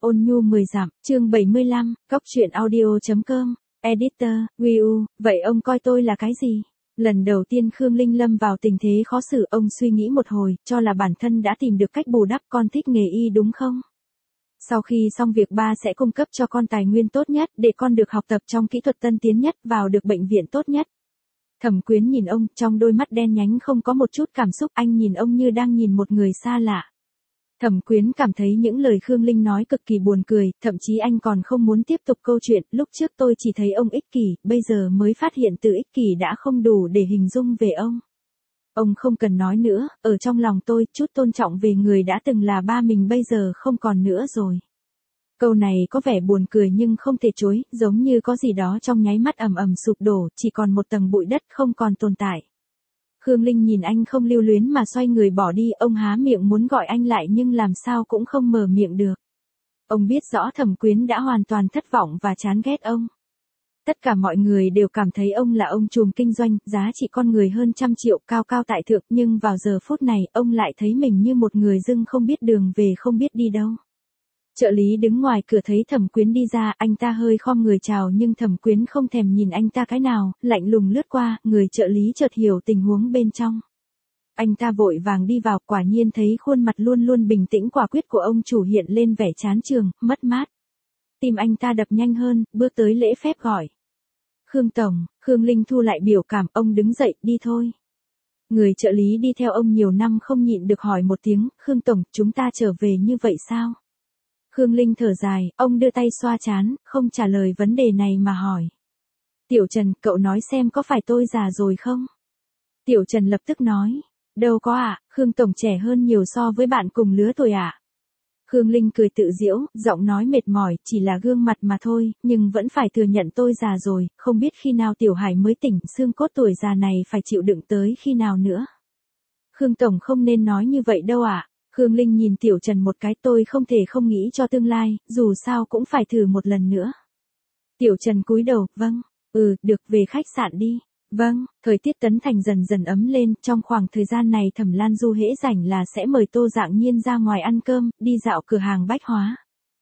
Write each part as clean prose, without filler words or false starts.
ôn nhu 10 dặm, chương 75, Cóc truyện audio.com, editor, Wiu, vậy ông coi tôi là cái gì? Lần đầu tiên Khương Linh lâm vào tình thế khó xử, ông suy nghĩ một hồi, cho là bản thân đã tìm được cách bù đắp. Con thích nghề y đúng không? Sau khi xong việc ba sẽ cung cấp cho con tài nguyên tốt nhất, để con được học tập trong kỹ thuật tân tiến nhất, vào được bệnh viện tốt nhất. Thẩm Quyến nhìn ông, trong đôi mắt đen nhánh không có một chút cảm xúc, anh nhìn ông như đang nhìn một người xa lạ. Thẩm Quyến cảm thấy những lời Khương Linh nói cực kỳ buồn cười, thậm chí anh còn không muốn tiếp tục câu chuyện. Lúc trước tôi chỉ thấy ông ích kỷ, bây giờ mới phát hiện từ ích kỷ đã không đủ để hình dung về ông. Ông không cần nói nữa, ở trong lòng tôi, chút tôn trọng về người đã từng là ba mình bây giờ không còn nữa rồi. Câu này có vẻ buồn cười nhưng không thể chối, giống như có gì đó trong nháy mắt ầm ầm sụp đổ, chỉ còn một tầng bụi đất không còn tồn tại. Khương Linh nhìn anh không lưu luyến mà xoay người bỏ đi, ông há miệng muốn gọi anh lại nhưng làm sao cũng không mở miệng được. Ông biết rõ Thẩm Quyến đã hoàn toàn thất vọng và chán ghét ông. Tất cả mọi người đều cảm thấy ông là ông trùm kinh doanh, giá trị con người hơn 100 triệu, cao cao tại thượng, nhưng vào giờ phút này, ông lại thấy mình như một người dưng không biết đường về, không biết đi đâu. Trợ lý đứng ngoài cửa thấy Thẩm Quyến đi ra, anh ta hơi khom người chào nhưng Thẩm Quyến không thèm nhìn anh ta cái nào, lạnh lùng lướt qua, người trợ lý chợt hiểu tình huống bên trong. Anh ta vội vàng đi vào, quả nhiên thấy khuôn mặt luôn luôn bình tĩnh quả quyết của ông chủ hiện lên vẻ chán chường, mất mát. Tim anh ta đập nhanh hơn, bước tới lễ phép gọi. Khương Tổng, Khương Linh thu lại biểu cảm, ông đứng dậy, đi thôi. Người trợ lý đi theo ông nhiều năm không nhịn được hỏi một tiếng, Khương Tổng, chúng ta trở về như vậy sao? Khương Linh thở dài, ông đưa tay xoa trán, không trả lời vấn đề này mà hỏi. Tiểu Trần, cậu nói xem có phải tôi già rồi không? Tiểu Trần lập tức nói, đâu có ạ, Khương Tổng trẻ hơn nhiều so với bạn cùng lứa tuổi ạ. Khương Linh cười tự giễu, giọng nói mệt mỏi, chỉ là gương mặt mà thôi, nhưng vẫn phải thừa nhận tôi già rồi, không biết khi nào Tiểu Hải mới tỉnh, xương cốt tuổi già này phải chịu đựng tới khi nào nữa. Khương Tổng không nên nói như vậy đâu ạ. Khương Linh nhìn Tiểu Trần một cái, tôi không thể không nghĩ cho tương lai, dù sao cũng phải thử một lần nữa. Tiểu Trần cúi đầu, vâng, được, về khách sạn đi. Vâng, thời tiết Tấn Thành dần dần ấm lên, trong khoảng thời gian này Thẩm Lan Du hễ rảnh là sẽ mời Tô Dạng Nhiên ra ngoài ăn cơm, đi dạo cửa hàng bách hóa.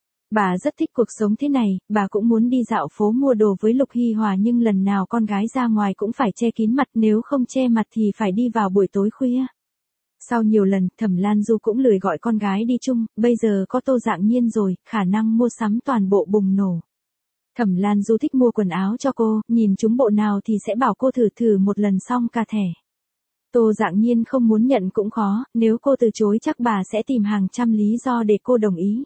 Bà rất thích cuộc sống thế này, bà cũng muốn đi dạo phố mua đồ với Lục Hy Hòa nhưng lần nào con gái ra ngoài cũng phải che kín mặt, nếu không che mặt thì phải đi vào buổi tối khuya. Sau nhiều lần, Thẩm Lan Du cũng lười gọi con gái đi chung, bây giờ có Tô Dạng Nhiên rồi, khả năng mua sắm toàn bộ bùng nổ. Thẩm Lan Du thích mua quần áo cho cô, nhìn chúng bộ nào thì sẽ bảo cô thử một lần xong cả thẻ. Tô Dạng Nhiên không muốn nhận cũng khó, nếu cô từ chối chắc bà sẽ tìm hàng trăm lý do để cô đồng ý.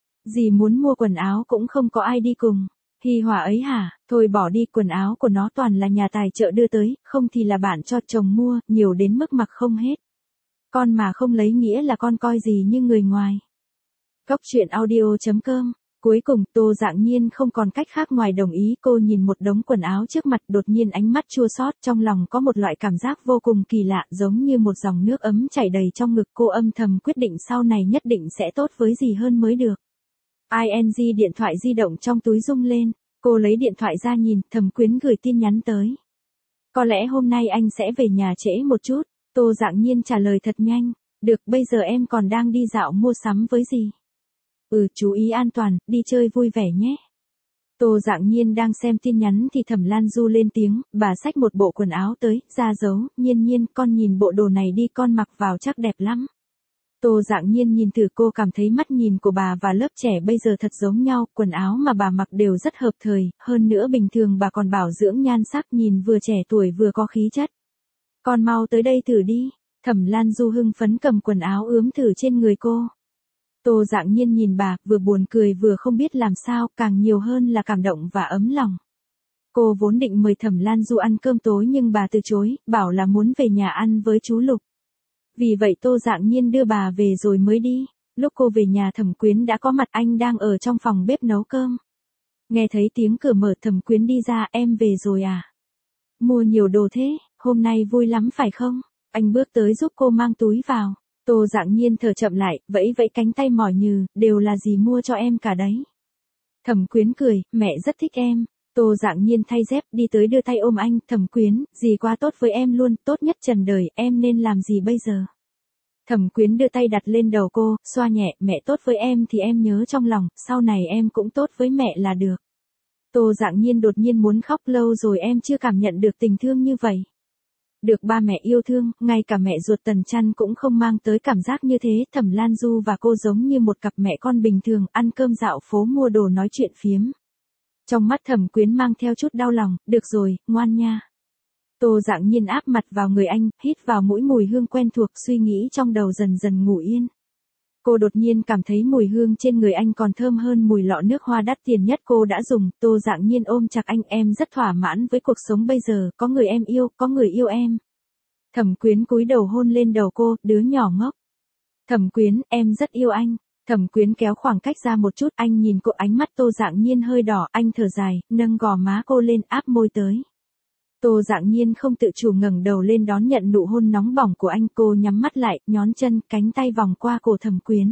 Dì muốn mua quần áo cũng không có ai đi cùng. Hi Hòa ấy hả, thôi bỏ đi, quần áo của nó toàn là nhà tài trợ đưa tới, không thì là bạn cho chồng mua, nhiều đến mức mặc không hết. Con mà không lấy nghĩa là con coi gì như người ngoài. Cóc truyện audio.com. Cuối cùng, Tô Dạng Nhiên không còn cách khác ngoài đồng ý. Cô nhìn một đống quần áo trước mặt, đột nhiên ánh mắt chua xót, trong lòng có một loại cảm giác vô cùng kỳ lạ, giống như một dòng nước ấm chảy đầy trong ngực. Cô âm thầm quyết định sau này nhất định sẽ tốt với dì hơn mới được. ING điện thoại di động trong túi rung lên, cô lấy điện thoại ra nhìn, Thẩm Quyến gửi tin nhắn tới. Có lẽ hôm nay anh sẽ về nhà trễ một chút. Tô Dạng Nhiên trả lời thật nhanh, được, bây giờ em còn đang đi dạo mua sắm với dì. Chú ý an toàn, đi chơi vui vẻ nhé. Tô Dạng Nhiên đang xem tin nhắn thì Thẩm Lan Du lên tiếng, bà xách một bộ quần áo tới, ra dấu, Nhiên, con nhìn bộ đồ này đi, con mặc vào chắc đẹp lắm. Tô Dạng Nhiên nhìn thử, cô cảm thấy mắt nhìn của bà và lớp trẻ bây giờ thật giống nhau, quần áo mà bà mặc đều rất hợp thời, hơn nữa bình thường bà còn bảo dưỡng nhan sắc, nhìn vừa trẻ tuổi vừa có khí chất. Con mau tới đây thử đi. Thẩm Lan Du hưng phấn cầm quần áo ướm thử trên người cô. Tô Dạng Nhiên nhìn bà, vừa buồn cười vừa không biết làm sao, càng nhiều hơn là cảm động và ấm lòng. Cô vốn định mời Thẩm Lan Du ăn cơm tối nhưng bà từ chối, bảo là muốn về nhà ăn với chú Lục. Vì vậy Tô Dạng Nhiên đưa bà về rồi mới đi. Lúc cô về nhà Thẩm Quyến đã có mặt, anh đang ở trong phòng bếp nấu cơm. Nghe thấy tiếng cửa mở, Thẩm Quyến đi ra, em về rồi à? Mua nhiều đồ thế, hôm nay vui lắm phải không? Anh bước tới giúp cô mang túi vào. Tô Dạng Nhiên thở chậm lại, vẫy vẫy cánh tay mỏi nhừ, đều là dì mua cho em cả đấy. Thẩm Quyến cười, mẹ rất thích em. Tô Dạng Nhiên thay dép đi tới đưa tay ôm anh, Thẩm Quyến, dì quá tốt với em luôn, tốt nhất trần đời, em nên làm gì bây giờ? Thẩm Quyến đưa tay đặt lên đầu cô, xoa nhẹ, mẹ tốt với em thì em nhớ trong lòng, sau này em cũng tốt với mẹ là được. Tô Dạng Nhiên đột nhiên muốn khóc, lâu rồi em chưa cảm nhận được tình thương như vậy. Được ba mẹ yêu thương, ngay cả mẹ ruột Tần Chăn cũng không mang tới cảm giác như thế. Thẩm Lan Du và cô giống như một cặp mẹ con bình thường, ăn cơm dạo phố mua đồ nói chuyện phiếm. Trong mắt Thẩm Quyến mang theo chút đau lòng, được rồi, ngoan nha. Tô Dạng Nhiên áp mặt vào người anh, hít vào mũi mùi hương quen thuộc, suy nghĩ trong đầu dần dần ngủ yên. Cô đột nhiên cảm thấy mùi hương trên người anh còn thơm hơn mùi lọ nước hoa đắt tiền nhất cô đã dùng. Tô Dạng Nhiên ôm chặt anh, em rất thỏa mãn với cuộc sống bây giờ, có người em yêu, có người yêu em. Thẩm Quyến cúi đầu hôn lên đầu cô, đứa nhỏ ngốc. Thẩm Quyến, em rất yêu anh. Thẩm Quyến kéo khoảng cách ra một chút, anh nhìn cô, ánh mắt Tô Dạng Nhiên hơi đỏ, anh thở dài, nâng gò má cô lên, áp môi tới. Tô Dạng Nhiên không tự chủ ngẩng đầu lên đón nhận nụ hôn nóng bỏng của anh, cô nhắm mắt lại, nhón chân, cánh tay vòng qua cổ Thẩm Quyến.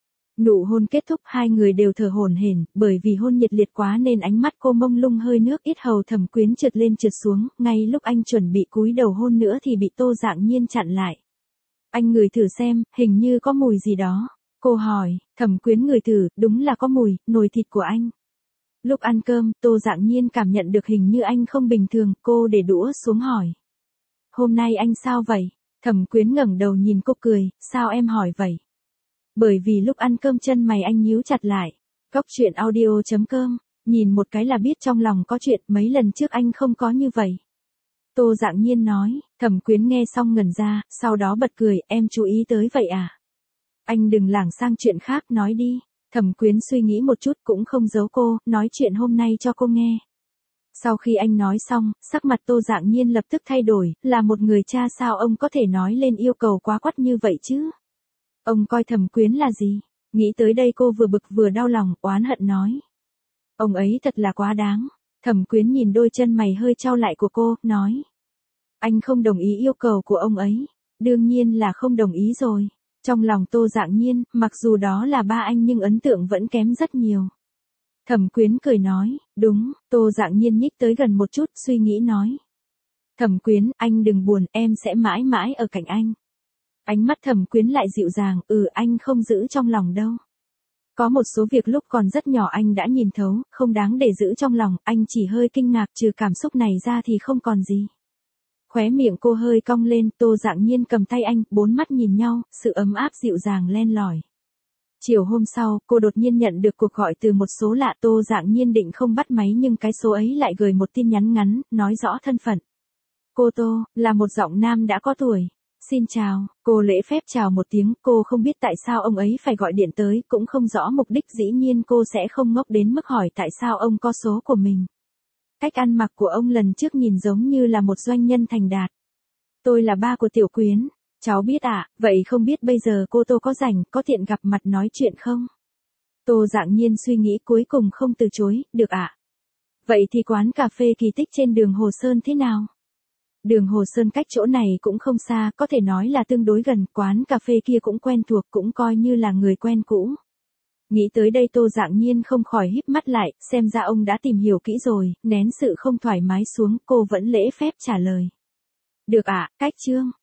Nụ hôn kết thúc, hai người đều thở hổn hển, bởi vì hôn nhiệt liệt quá nên ánh mắt cô mông lung hơi nước, yết hầu Thẩm Quyến trượt lên trượt xuống, ngay lúc anh chuẩn bị cúi đầu hôn nữa thì bị Tô Dạng Nhiên chặn lại. Anh ngửi thử xem, hình như có mùi gì đó. Cô hỏi, Thẩm Quyến ngửi thử, đúng là có mùi, nồi thịt của anh. Lúc ăn cơm, Tô Dạng Nhiên cảm nhận được hình như anh không bình thường, cô để đũa xuống hỏi. Hôm nay anh sao vậy? Thẩm Quyến ngẩng đầu nhìn cô cười, sao em hỏi vậy? Bởi vì lúc ăn cơm chân mày anh nhíu chặt lại. Cóc truyện audio.com, nhìn một cái là biết trong lòng có chuyện, mấy lần trước anh không có như vậy. Tô Dạng Nhiên nói, Thẩm Quyến nghe xong ngẩn ra, sau đó bật cười, em chú ý tới vậy à? Anh đừng lảng sang chuyện khác, nói đi. Thẩm Quyến suy nghĩ một chút cũng không giấu cô, nói chuyện hôm nay cho cô nghe. Sau khi anh nói xong, sắc mặt Tô Dạng Nhiên lập tức thay đổi, là một người cha sao ông có thể nói lên yêu cầu quá quắt như vậy chứ? Ông coi Thẩm Quyến là gì? Nghĩ tới đây cô vừa bực vừa đau lòng, oán hận nói. Ông ấy thật là quá đáng. Thẩm Quyến nhìn đôi chân mày hơi chau lại của cô, nói. Anh không đồng ý yêu cầu của ông ấy. Đương nhiên là không đồng ý rồi. Trong lòng Tô Dạng Nhiên, mặc dù đó là ba anh nhưng ấn tượng vẫn kém rất nhiều. Thẩm Quyến cười nói, đúng. Tô Dạng Nhiên nhích tới gần một chút, suy nghĩ nói. Thẩm Quyến, anh đừng buồn, em sẽ mãi mãi ở cạnh anh. Ánh mắt Thẩm Quyến lại dịu dàng, anh không giữ trong lòng đâu. Có một số việc lúc còn rất nhỏ anh đã nhìn thấu, không đáng để giữ trong lòng, anh chỉ hơi kinh ngạc, trừ cảm xúc này ra thì không còn gì. Khóe miệng cô hơi cong lên, Tô Dạng Nhiên cầm tay anh, bốn mắt nhìn nhau, sự ấm áp dịu dàng len lỏi. Chiều hôm sau, cô đột nhiên nhận được cuộc gọi từ một số lạ. Tô Dạng Nhiên định không bắt máy nhưng cái số ấy lại gửi một tin nhắn ngắn, nói rõ thân phận. Cô Tô, là một giọng nam đã có tuổi. Xin chào, cô lễ phép chào một tiếng, cô không biết tại sao ông ấy phải gọi điện tới, cũng không rõ mục đích, dĩ nhiên cô sẽ không ngốc đến mức hỏi tại sao ông có số của mình. Cách ăn mặc của ông lần trước nhìn giống như là một doanh nhân thành đạt. Tôi là ba của Tiểu Quyến. Cháu biết ạ, vậy không biết bây giờ cô Tô có rảnh, có tiện gặp mặt nói chuyện không? Tô Dạng Nhiên suy nghĩ cuối cùng không từ chối, được ạ. Vậy thì quán cà phê Kỳ Tích trên đường Hồ Sơn thế nào? Đường Hồ Sơn cách chỗ này cũng không xa, có thể nói là tương đối gần, quán cà phê kia cũng quen thuộc, cũng coi như là người quen cũ. Nghĩ tới đây Tô Dạng Nhiên không khỏi híp mắt lại, xem ra ông đã tìm hiểu kỹ rồi, nén sự không thoải mái xuống, cô vẫn lễ phép trả lời. Được ạ, cách chương.